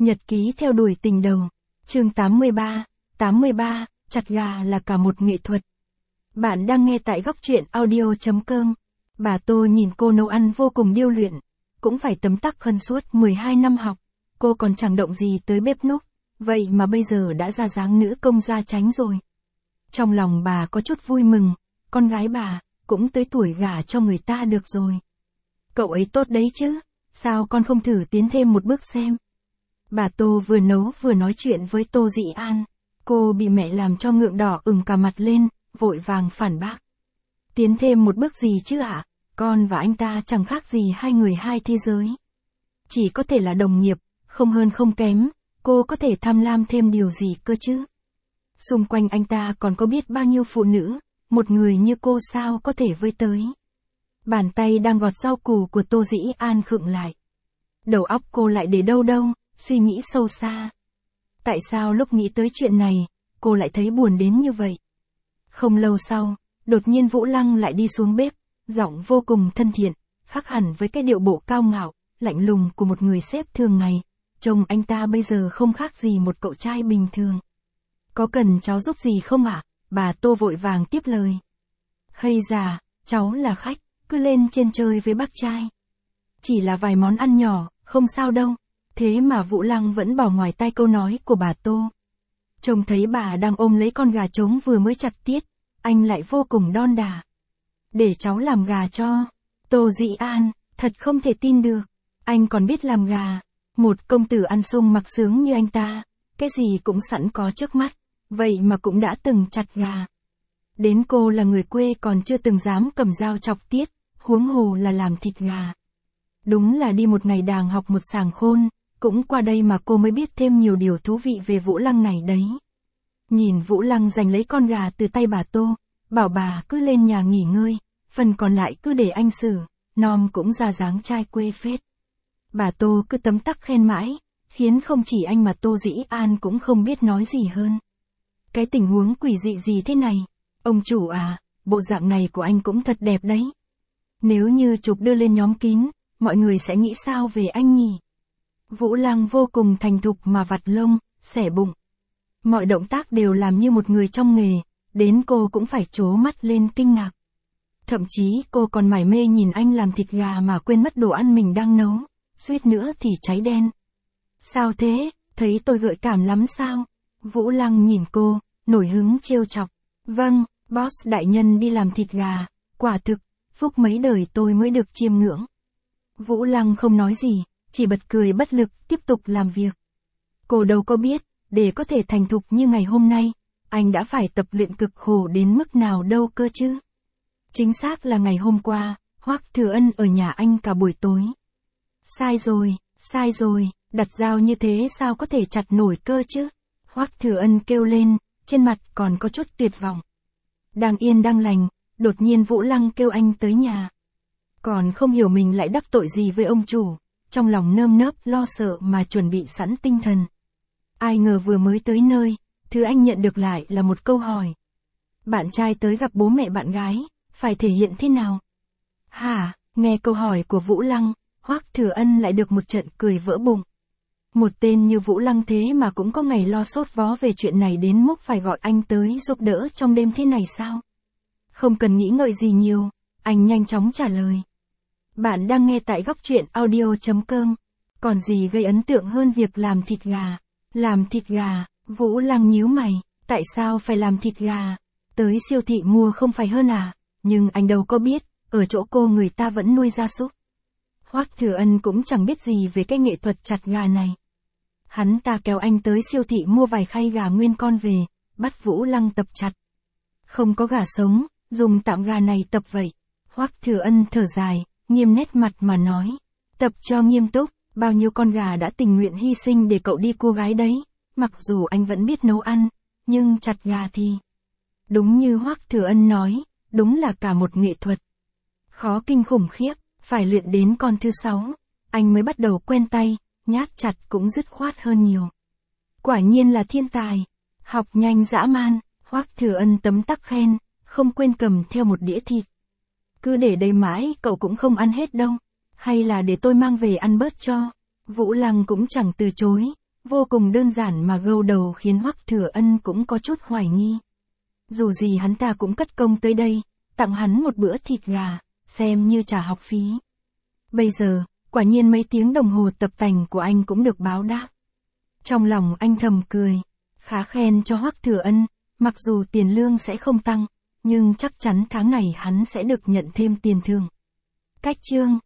Nhật ký theo đuổi tình đầu. Chương 83, chặt gà là cả một nghệ thuật. Bạn đang nghe tại góc truyện audio.com. Bà Tô nhìn cô nấu ăn vô cùng điêu luyện. Cũng phải tấm tắc hơn suốt 12 năm học. Cô còn chẳng động gì tới bếp núc. Vậy mà bây giờ đã ra dáng nữ công gia chánh rồi. Trong lòng bà có chút vui mừng. Con gái bà cũng tới tuổi gả cho người ta được rồi. Cậu ấy tốt đấy chứ. Sao con không thử tiến thêm một bước xem? Bà Tô vừa nấu vừa nói chuyện với Tô Dĩ An. Cô bị mẹ làm cho ngượng đỏ ửng cả mặt lên, vội vàng phản bác. Tiến thêm một bước gì chứ ạ? Con và anh ta chẳng khác gì hai người hai thế giới. Chỉ có thể là đồng nghiệp, không hơn không kém, cô có thể tham lam thêm điều gì cơ chứ? Xung quanh anh ta còn có biết bao nhiêu phụ nữ, một người như cô sao có thể với tới. Bàn tay đang gọt rau củ của Tô Dĩ An khựng lại. Đầu óc cô lại để đâu, suy nghĩ sâu xa. Tại sao lúc nghĩ tới chuyện này, cô lại thấy buồn đến như vậy? Không lâu sau, đột nhiên Vũ Lăng lại đi xuống bếp, giọng vô cùng thân thiện, khác hẳn với cái điệu bộ cao ngạo, lạnh lùng của một người sếp thường ngày. Trông anh ta bây giờ không khác gì một cậu trai bình thường. Có cần cháu giúp gì không ạ? Bà Tô vội vàng tiếp lời. Hay già, cháu là khách, cứ lên trên chơi với bác trai. Chỉ là vài món ăn nhỏ, không sao đâu. Thế mà Vũ Lăng vẫn bỏ ngoài tai câu nói của bà Tô. Trông thấy bà đang ôm lấy con gà trống vừa mới chặt tiết, anh lại vô cùng đon đả. Để cháu làm gà cho. Tô Dĩ An, thật không thể tin được. Anh còn biết làm gà. Một công tử ăn sung mặc sướng như anh ta, cái gì cũng sẵn có trước mắt, vậy mà cũng đã từng chặt gà. Đến cô là người quê còn chưa từng dám cầm dao chọc tiết, huống hồ là làm thịt gà. Đúng là đi một ngày đàng học một sàng khôn, cũng qua đây mà cô mới biết thêm nhiều điều thú vị về Vũ Lăng này đấy. Nhìn Vũ Lăng giành lấy con gà từ tay bà Tô, bảo bà cứ lên nhà nghỉ ngơi, phần còn lại cứ để anh xử, nom cũng ra dáng trai quê phết. Bà Tô cứ tấm tắc khen mãi, khiến không chỉ anh mà Tô Dĩ An cũng không biết nói gì hơn. Cái tình huống quỷ dị gì thế này? Ông chủ à, bộ dạng này của anh cũng thật đẹp đấy. Nếu như chụp đưa lên nhóm kín, mọi người sẽ nghĩ sao về anh nhỉ? Vũ Lăng vô cùng thành thục mà vặt lông, xẻ bụng. Mọi động tác đều làm như một người trong nghề, đến cô cũng phải trố mắt lên kinh ngạc. Thậm chí cô còn mải mê nhìn anh làm thịt gà mà quên mất đồ ăn mình đang nấu, suýt nữa thì cháy đen. Sao thế, thấy tôi gợi cảm lắm sao? Vũ Lăng nhìn cô, nổi hứng trêu chọc. Vâng, boss đại nhân đi làm thịt gà, quả thực, phúc mấy đời tôi mới được chiêm ngưỡng. Vũ Lăng không nói gì, chỉ bật cười bất lực, tiếp tục làm việc. Cô đâu có biết, để có thể thành thục như ngày hôm nay, anh đã phải tập luyện cực khổ đến mức nào đâu cơ chứ. Chính xác là ngày hôm qua, Hoắc Thừa Ân ở nhà anh cả buổi tối. Sai rồi, đặt dao như thế sao có thể chặt nổi cơ chứ? Hoắc Thừa Ân kêu lên, trên mặt còn có chút tuyệt vọng. Đang yên đang lành, đột nhiên Vũ Lăng kêu anh tới nhà. Còn không hiểu mình lại đắc tội gì với ông chủ, trong lòng nơm nớp lo sợ mà chuẩn bị sẵn tinh thần. Ai ngờ vừa mới tới nơi, thứ anh nhận được lại là một câu hỏi. Bạn trai tới gặp bố mẹ bạn gái, phải thể hiện thế nào? Hả, nghe câu hỏi của Vũ Lăng, Hoắc Thừa Ân lại được một trận cười vỡ bụng. Một tên như Vũ Lăng thế mà cũng có ngày lo sốt vó về chuyện này đến mức phải gọi anh tới giúp đỡ trong đêm thế này sao? Không cần nghĩ ngợi gì nhiều, anh nhanh chóng trả lời. Bạn đang nghe tại góc truyện audio.com. Còn gì gây ấn tượng hơn việc làm thịt gà? Làm thịt gà, Vũ Lăng nhíu mày, tại sao phải làm thịt gà? Tới siêu thị mua không phải hơn à? Nhưng anh đâu có biết, ở chỗ cô người ta vẫn nuôi gia súc. Hoắc Thừa Ân cũng chẳng biết gì về cái nghệ thuật chặt gà này. Hắn ta kéo anh tới siêu thị mua vài khay gà nguyên con về, bắt Vũ Lăng tập chặt. Không có gà sống, dùng tạm gà này tập vậy. Hoắc Thừa Ân thở dài, nghiêm nét mặt mà nói. Tập cho nghiêm túc, bao nhiêu con gà đã tình nguyện hy sinh để cậu đi cua gái đấy. Mặc dù anh vẫn biết nấu ăn, nhưng chặt gà thì... Đúng như Hoắc Thừa Ân nói, đúng là cả một nghệ thuật. Khó kinh khủng khiếp, phải luyện đến con thứ 6, anh mới bắt đầu quen tay, nhát chặt cũng dứt khoát hơn nhiều. Quả nhiên là thiên tài, học nhanh dã man, Hoắc Thừa Ân tấm tắc khen, không quên cầm theo một đĩa thịt. Cứ để đây mãi cậu cũng không ăn hết đâu, hay là để tôi mang về ăn bớt cho. Vũ Lăng cũng chẳng từ chối, Vô cùng đơn giản mà gâu đầu khiến Hoắc Thừa Ân cũng có chút hoài nghi. Dù gì hắn ta cũng cất công tới đây, tặng hắn một bữa thịt gà, xem như trả học phí. Bây giờ, quả nhiên mấy tiếng đồng hồ tập tành của anh cũng được báo đáp. Trong lòng anh thầm cười, khá khen cho Hoắc Thừa Ân, mặc dù tiền lương sẽ không tăng, nhưng chắc chắn tháng này hắn sẽ được nhận thêm tiền thưởng. Cách chương